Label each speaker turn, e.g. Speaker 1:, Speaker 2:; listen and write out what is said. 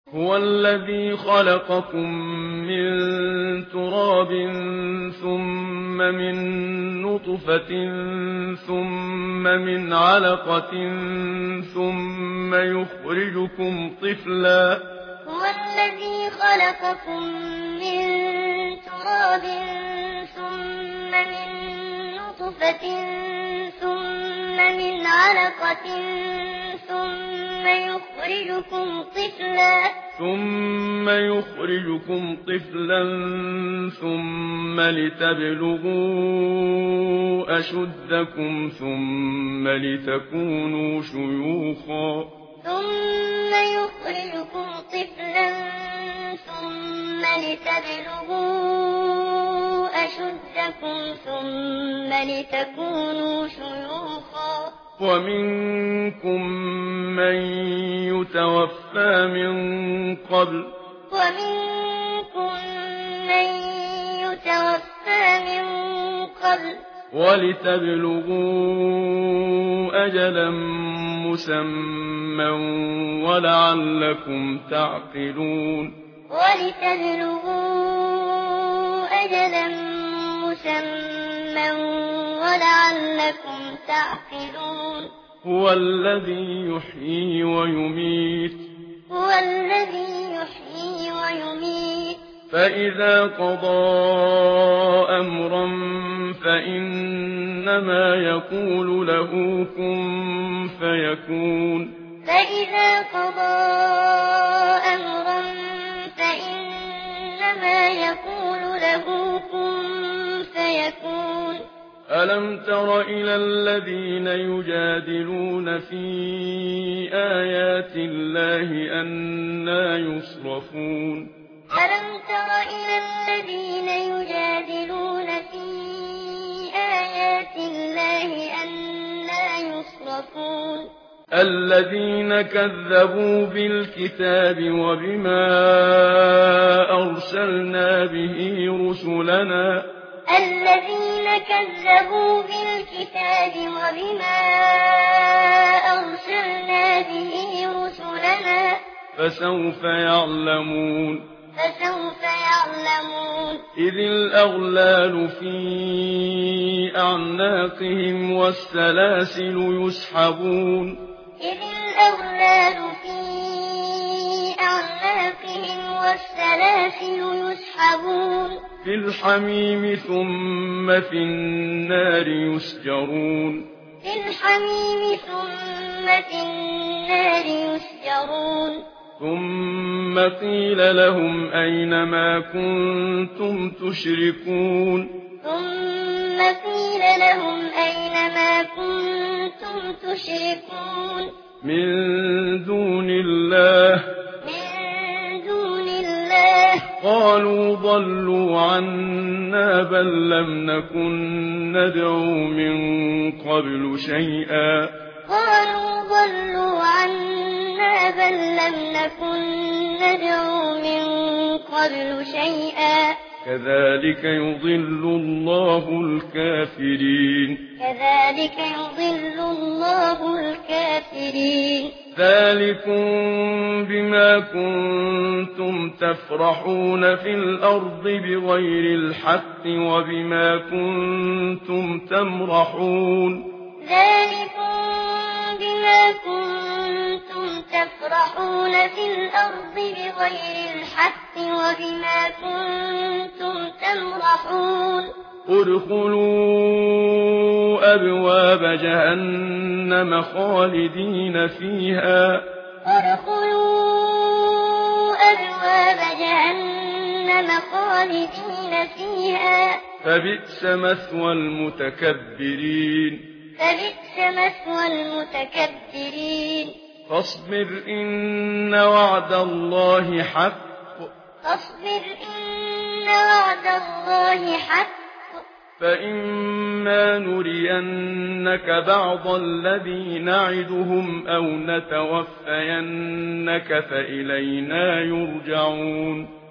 Speaker 1: هو الذي خلقكم من تراب ثم من نطفة ثم من علقة ثم يخرجكم طفلا.
Speaker 2: هو الذي خلقكم من تراب ثم من نطفة ثم من علقة ثم يخرجكم طفلا ثم لتبلغوا أشدكم ثم لتكونوا شيوخا. ومنكم من يتوفى من قبل ولتبلغوا أجلا مسمى ولعلكم تعقلون. هو الذي يحيي ويميت فإذا قضى أمرا فإنما يقول له كن فيكون. ألم تر إلى الذين يجادلون في آيات الله أنى يصرفون. الذين كذبوا بالكتاب وبما أرسلنا به رسلنا فسوف يعلمون. إذ الأغلال في أعناقهم والسلاسل يسحبون. في الحميم ثم في النار يسجرون. ثم قيل لهم أين ما كنتم تشركون. من دون الله قالوا ضلوا عنا بل لم نكن ندعو من قبل شيئا. كذلك يضل الله الكافرين. ذلكم بما كنتم تفرحون في الأرض بغير الحق وبما كنتم تمرحون. ادخلوا أبواب جهنم خالدين فيها. فبئس مثوى المتكبرين. فاصبر إن وعد الله حق. فإما نرينك بعض الذي نعدهم أو نتوفينك فإلينا يرجعون.